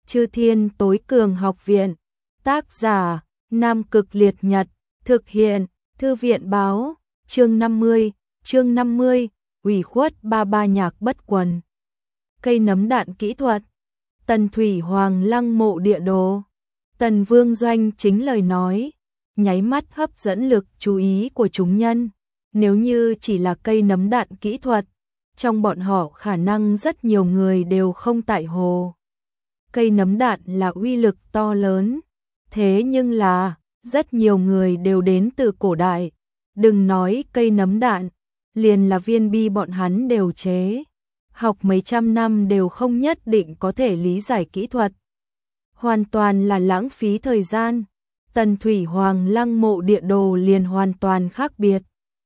Chư Thiên Tối Cường Học Viện. Tác giả: Nam Cực Liệt Nhật. Thực hiện: Thư viện báo. Chương 50, ủy khuất ba ba nhạc bất quần. Cây nấm đạn kỹ thuật. Tần Thủy Hoàng lăng mộ địa đồ. Tần Vương Doanh chính lời nói, nháy mắt hấp dẫn lực chú ý của chúng nhân. Nếu như chỉ là cây nấm đạn kỹ thuật, trong bọn họ khả năng rất nhiều người đều không tại hồ. Cây nấm đạn là uy lực to lớn, thế nhưng là rất nhiều người đều đến từ cổ đại. Đừng nói cây nấm đạn, liền là viên bi bọn hắn đều chế. Học mấy trăm năm đều không nhất định có thể lý giải kỹ thuật. Hoàn toàn là lãng phí thời gian. Tần Thủy Hoàng lăng mộ địa đồ liền hoàn toàn khác biệt.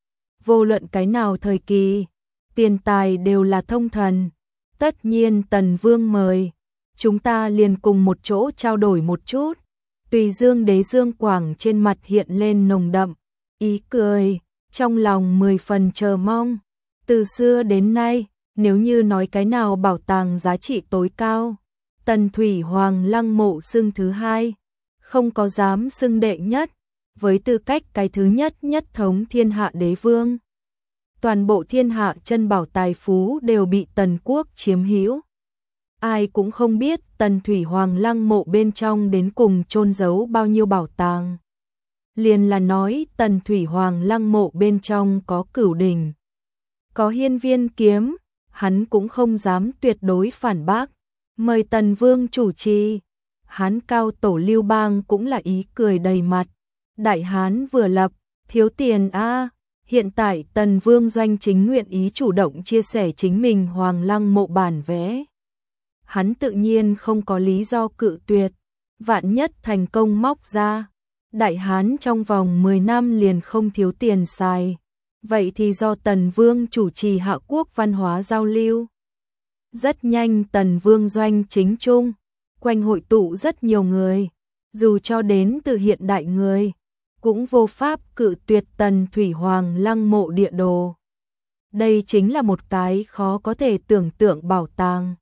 Vô luận cái nào thời kỳ, tiền tài đều là thông thần. Tất nhiên Tần Vương mời, chúng ta liền cùng một chỗ trao đổi một chút. Tùy Dương Đế Dương Quảng trên mặt hiện lên nồng đậm ý cười, trong lòng 10 phần chờ mong. Từ xưa đến nay, nếu như nói cái nào bảo tàng giá trị tối cao, Tần Thủy Hoàng lăng mộ xưng thứ hai, không có dám xưng đệ nhất, với tư cách cái thứ nhất nhất thống thiên hạ đế vương. Toàn bộ thiên hạ chân bảo tài phú đều bị Tần quốc chiếm hữu. Ai cũng không biết Tần Thủy Hoàng lăng mộ bên trong đến cùng chôn giấu bao nhiêu bảo tàng. Liền là nói Tần Thủy Hoàng lăng mộ bên trong có Cửu Đỉnh, có Hiên Viên kiếm, hắn cũng không dám tuyệt đối phản bác. Mời Tần Vương chủ trì. Hán cao tổ Lưu Bang cũng là ý cười đầy mặt. Đại Hán vừa lập, thiếu tiền a. Hiện tại Tần Vương Doanh chính nguyện ý chủ động chia sẻ chính mình Hoàng lăng mộ bản vẽ. Hắn tự nhiên không có lý do cự tuyệt. Vạn nhất thành công móc ra, Đại Hán trong vòng 10 năm liền không thiếu tiền xài. Vậy thì do Tần Vương chủ trì hạ quốc văn hóa giao lưu. Rất nhanh Tần Vương Doanh chính trung, quanh hội tụ rất nhiều người, dù cho đến từ hiện đại người, cũng vô pháp cự tuyệt Tần Thủy Hoàng lăng mộ địa đồ. Đây chính là một cái khó có thể tưởng tượng bảo tàng.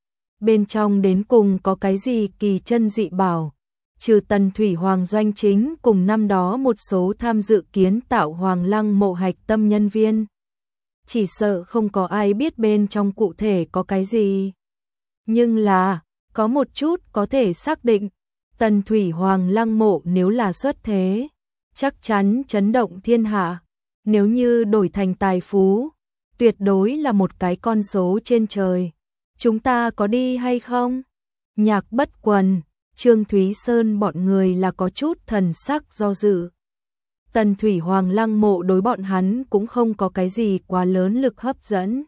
Bên trong đến cùng có cái gì kỳ chân dị bảo, trừ Tần Thủy Hoàng Doanh chính cùng năm đó một số tham dự kiến tạo Hoàng lăng mộ hạch tâm nhân viên. Chỉ sợ không có ai biết bên trong cụ thể có cái gì. Nhưng là, có một chút có thể xác định, Tần Thủy Hoàng lăng mộ nếu là xuất thế, chắc chắn chấn động thiên hạ. Nếu như đổi thành tài phú, tuyệt đối là một cái con số trên trời. Chúng ta có đi hay không? Nhạc Bất Quần, Trương Thúy Sơn bọn người là có chút thần sắc do dự. Tần Thủy Hoàng lăng mộ đối bọn hắn cũng không có cái gì quá lớn lực hấp dẫn.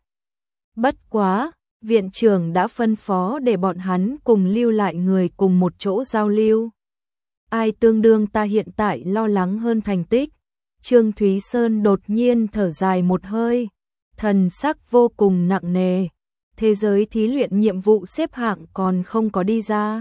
Bất quá, viện trưởng đã phân phó để bọn hắn cùng lưu lại người cùng một chỗ giao lưu. Ai tương đương ta hiện tại lo lắng hơn thành tích. Trương Thúy Sơn đột nhiên thở dài một hơi, thần sắc vô cùng nặng nề. Thế giới thí luyện nhiệm vụ xếp hạng còn không có đi ra.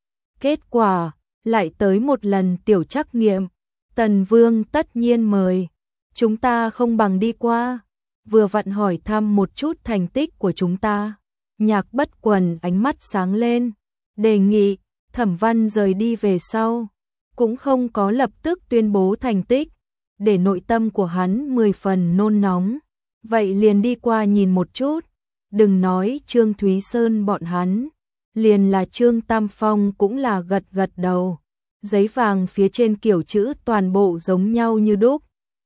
Kết quả, lại tới một lần tiểu trắc nghiệm. Tần Vương tất nhiên mời, chúng ta không bằng đi qua, vừa vặn hỏi thăm một chút thành tích của chúng ta. Nhạc Bất Quần ánh mắt sáng lên, đề nghị. Thẩm Văn rời đi về sau, cũng không có lập tức tuyên bố thành tích, để nội tâm của hắn 10 phần nôn nóng. Vậy liền đi qua nhìn một chút. Đừng nói Trương Thúy Sơn bọn hắn, liền là Trương Tam Phong cũng là gật gật đầu. Giấy vàng phía trên kiểu chữ toàn bộ giống nhau như đúc.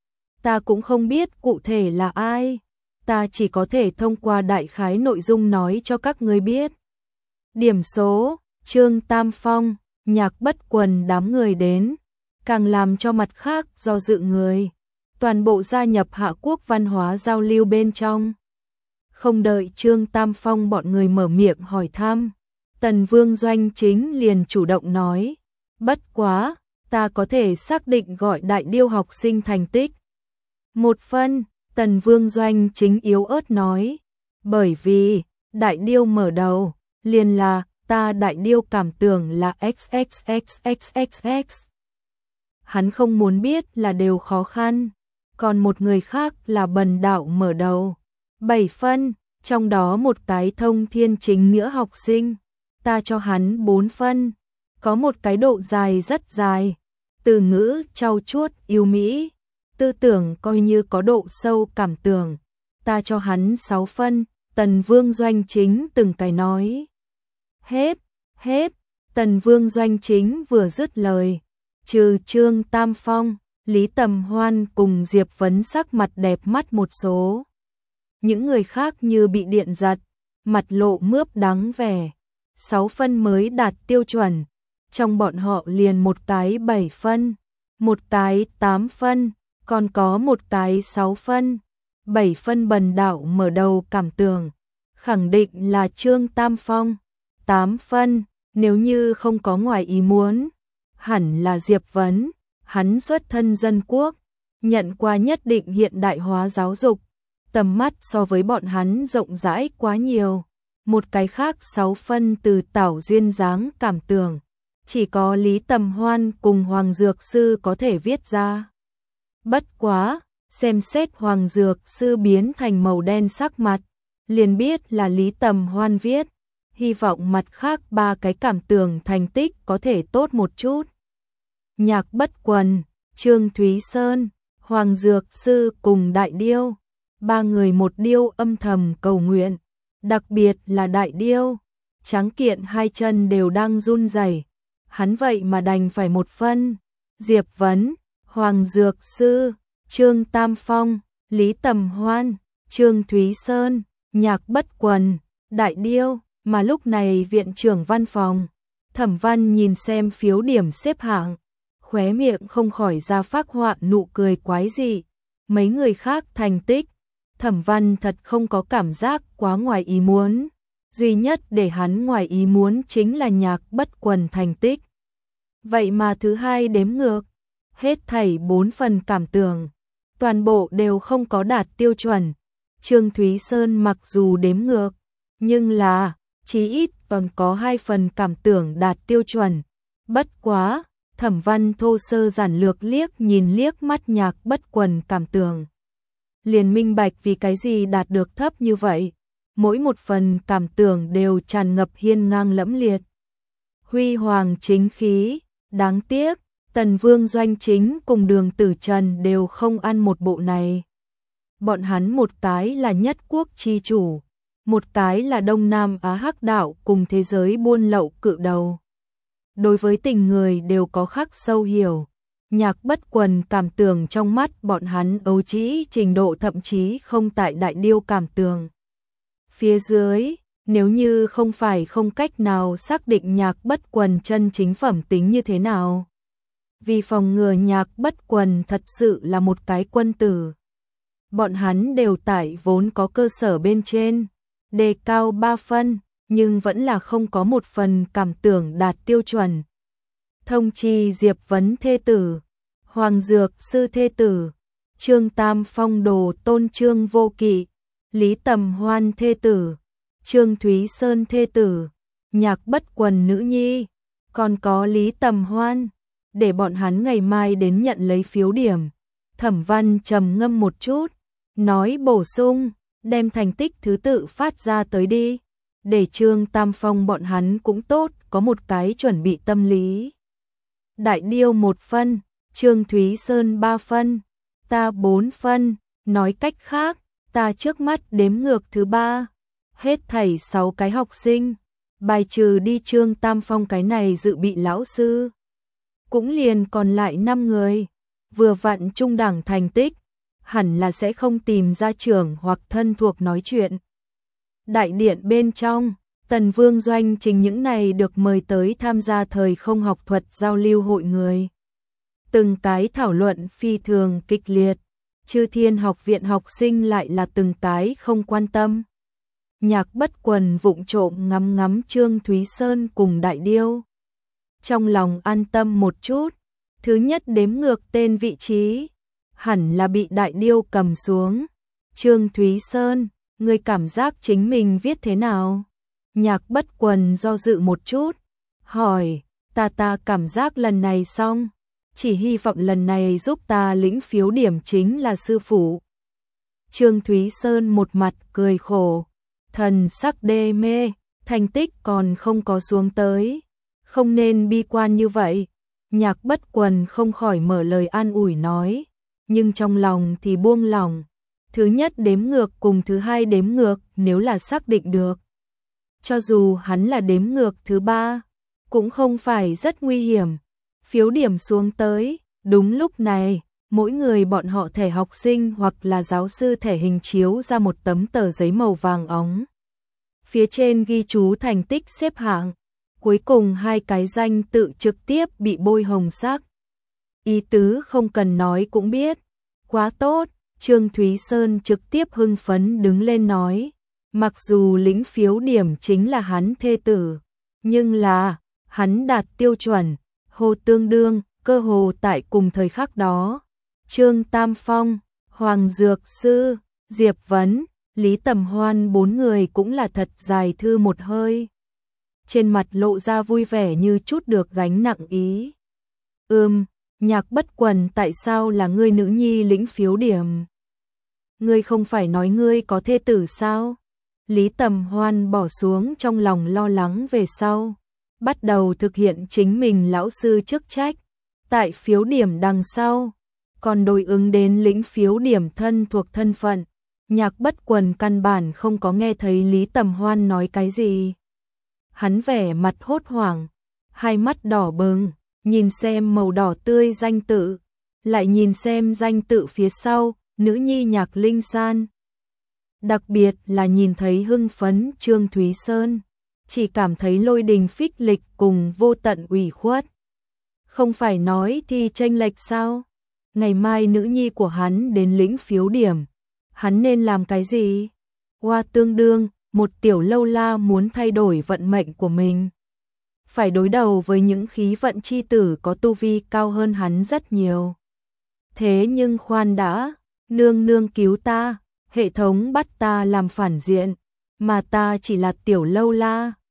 Ta cũng không biết cụ thể là ai, ta chỉ có thể thông qua đại khái nội dung nói cho các người biết. Điểm số, Trương Tam Phong, Nhạc Bất Quần đám người đến, càng làm cho mặt khác do dự người, toàn bộ gia nhập hạ quốc văn hóa giao lưu bên trong. Không đợi Trương Tam Phong bọn người mở miệng hỏi thăm, Tần Vương Doanh chính liền chủ động nói. Bất quá, ta có thể xác định gọi Đại Điêu học sinh thành tích. Một phân, Tần Vương Doanh chính yếu ớt nói. Bởi vì, Đại Điêu mở đầu, liền là, ta Đại Điêu cảm tưởng là XXXXXX. Hắn không muốn biết là đều khó khăn, còn một người khác là Bần Đạo mở đầu. 7 phân, trong đó một cái thông thiên chính nghĩa học sinh. ta cho hắn 4 phân, có một cái độ dài rất dài, từ ngữ trau chuốt yêu mỹ, tư tưởng coi như có độ sâu cảm tưởng, ta cho hắn 6 phân, Tần Vương Doanh Chính từng cái nói. Hết, Tần Vương Doanh Chính vừa dứt lời, trừ Trương Tam Phong, Lý Tầm Hoan cùng Diệp Vấn sắc mặt đẹp mắt một số. Những người khác như bị điện giật, mặt lộ mướp đắng vẻ, 6 phân mới đạt tiêu chuẩn, trong bọn họ liền một cái 7 phân, một cái 8 phân, còn có một cái 6 phân, 7 phân bần đạo mở đầu cảm tưởng, khẳng định là Trương Tam Phong, 8 phân, nếu như không có ngoài ý muốn, hẳn là Diệp Vấn, hắn xuất thân dân quốc, nhận qua nhất định hiện đại hóa giáo dục, tầm mắt so với bọn hắn rộng rãi quá nhiều. Một cái khác 6 phân từ Tảo Duyên dáng cảm tưởng, chỉ có Lý Tầm Hoan cùng Hoàng Dược Sư có thể viết ra. Bất quá, xem xét Hoàng Dược Sư biến thành màu đen sắc mặt, liền biết là Lý Tầm Hoan viết, hy vọng mặt khác 3 cái cảm tưởng thành tích có thể tốt một chút. Nhạc Bất Quần, Trương Thúy Sơn, Hoàng Dược Sư cùng Đại Điêu, 3 người một điêu âm thầm cầu nguyện, đặc biệt là Đại Điêu, tráng kiện 2 chân đều đang run rẩy, hắn vậy mà đành phải 1 phân. Diệp Vấn, Hoàng Dược Sư, Trương Tam Phong, Lý Tầm Hoan, Trương Thúy Sơn, Nhạc Bất Quần, Đại Điêu, mà lúc này viện trưởng văn phòng, Thẩm Văn nhìn xem phiếu điểm xếp hạng, khóe miệng không khỏi ra phác họa nụ cười quái dị. Mấy người khác thành tích, Thẩm Văn thật không có cảm giác quá ngoài ý muốn, duy nhất để hắn ngoài ý muốn chính là Nhạc Bất Quần thành tích. Vậy mà thứ hai đếm ngược, hết thảy 4 phần cảm tưởng, toàn bộ đều không có đạt tiêu chuẩn. Trương Thúy Sơn mặc dù đếm ngược, nhưng là chí ít còn có 2 phần cảm tưởng đạt tiêu chuẩn. Bất quá, Thẩm Văn thô sơ giản lược liếc nhìn liếc mắt Nhạc Bất Quần cảm tưởng, liền minh bạch vì cái gì đạt được thấp như vậy. Mỗi một phần cảm tưởng đều tràn ngập hiên ngang lẫm liệt, huy hoàng chính khí. Đáng tiếc, Tần Vương Doanh Chính cùng Đường Tử Trần đều không ăn một bộ này. Bọn hắn một cái là nhất quốc chi chủ, một cái là Đông Nam Á hắc đạo cùng thế giới buôn lậu cự đầu. Đối với tình người đều có khắc sâu hiểu. Nhạc Bất Quần cảm tưởng trong mắt bọn hắn ấu trĩ trình độ thậm chí không tại Đại Điêu cảm tưởng. Phía dưới, nếu như không phải không cách nào xác định Nhạc Bất Quần chân chính phẩm tính như thế nào. Vì phòng ngừa Nhạc Bất Quần thật sự là một cái quân tử. Bọn hắn đều tại vốn có cơ sở bên trên, đề cao 3 phân, nhưng vẫn là không có một phần cảm tưởng đạt tiêu chuẩn. Thông chi Diệp Vấn thê tử, Hoàng Dược Sư thê tử, Trương Tam Phong đồ tôn Trương Vô Kỵ, Lý Tầm Hoan thê tử, Trương Thúy Sơn thê tử, Nhạc Bất Quần nữ nhi, còn có Lý Tầm Hoan, để bọn hắn ngày mai đến nhận lấy phiếu điểm. Thẩm Văn trầm ngâm một chút, nói bổ sung, đem thành tích thứ tự phát ra tới đi, để Trương Tam Phong bọn hắn cũng tốt, có một cái chuẩn bị tâm lý. Đại Điêu 1 phân, Trương Thúy Sơn 3 phân, ta 4 phân, nói cách khác, ta trước mắt đếm ngược thứ 3, hết thảy 6 cái học sinh, bài trừ đi Trương Tam Phong cái này dự bị lão sư. Cũng liền còn lại 5 người, vừa vặn trung đẳng thành tích, hẳn là sẽ không tìm ra trưởng hoặc thân thuộc nói chuyện. Đại điện bên trong, Tần Vương Doanh Chính những này được mời tới tham gia thời không học thuật giao lưu hội người. Từng cái thảo luận phi thường kịch liệt, Chư Thiên Học viện học sinh lại là từng cái không quan tâm. Nhạc Bất Quần vụng trộm ngắm ngắm Trương Thúy Sơn cùng Đại Điêu. Trong lòng an tâm một chút, thứ nhất đếm ngược tên vị trí, hẳn là bị Đại Điêu cầm xuống. Trương Thúy Sơn, ngươi cảm giác chính mình viết thế nào? Nhạc Bất Quần do dự một chút, hỏi, ta cảm giác lần này xong, chỉ hy vọng lần này giúp ta lĩnh phiếu điểm chính là sư phụ. Trương Thúy Sơn một mặt cười khổ, thần sắc đê mê, thành tích còn không có xuống tới, không nên bi quan như vậy. Nhạc Bất Quần không khỏi mở lời an ủi nói, nhưng trong lòng thì buông lỏng. Thứ nhất đếm ngược cùng thứ hai đếm ngược nếu là xác định được. Cho dù hắn là đếm ngược thứ ba, cũng không phải rất nguy hiểm. Phiếu điểm xuống tới, đúng lúc này, mỗi người bọn họ thẻ học sinh hoặc là giáo sư thẻ hình chiếu ra một tấm tờ giấy màu vàng óng. Phía trên ghi chú thành tích xếp hạng, cuối cùng hai cái danh tự trực tiếp bị bôi hồng sắc. Ý tứ không cần nói cũng biết, quá tốt. Trương Thúy Sơn trực tiếp hưng phấn đứng lên nói, mặc dù lĩnh phiếu điểm chính là hắn thê tử, nhưng là, hắn đạt tiêu chuẩn, hồ tương đương, cơ hồ tại cùng thời khắc đó. Trương Tam Phong, Hoàng Dược Sư, Diệp Vấn, Lý Tầm Hoan bốn người cũng là thật dài thư một hơi. Trên mặt lộ ra vui vẻ như chút được gánh nặng ý. Nhạc Bất Quần, tại sao là ngươi nữ nhi lĩnh phiếu điểm? Ngươi không phải nói ngươi có thê tử sao? Lý Tầm Hoan bỏ xuống trong lòng lo lắng về sau, bắt đầu thực hiện chính mình lão sư chức trách. Tại phiếu điểm đằng sau, còn đối ứng đến lĩnh phiếu điểm thân thuộc thân phận. Nhạc Bất Quần căn bản không có nghe thấy Lý Tầm Hoan nói cái gì. Hắn vẻ mặt hốt hoảng, hai mắt đỏ bừng, nhìn xem màu đỏ tươi danh tự, lại nhìn xem danh tự phía sau, nữ nhi Nhạc Linh San. Đặc biệt là nhìn thấy hưng phấn Trương Thúy Sơn, chỉ cảm thấy lôi đình phích lịch cùng vô tận ủy khuất. Không phải nói thì chênh lệch sao? Ngày mai nữ nhi của hắn đến lĩnh phiếu điểm, hắn nên làm cái gì? Hoa tương đương, một tiểu lâu la muốn thay đổi vận mệnh của mình, phải đối đầu với những khí vận chi tử có tu vi cao hơn hắn rất nhiều. Thế nhưng khoan đã, nương nương cứu ta, hệ thống bắt ta làm phản diện, mà ta chỉ là tiểu lâu la.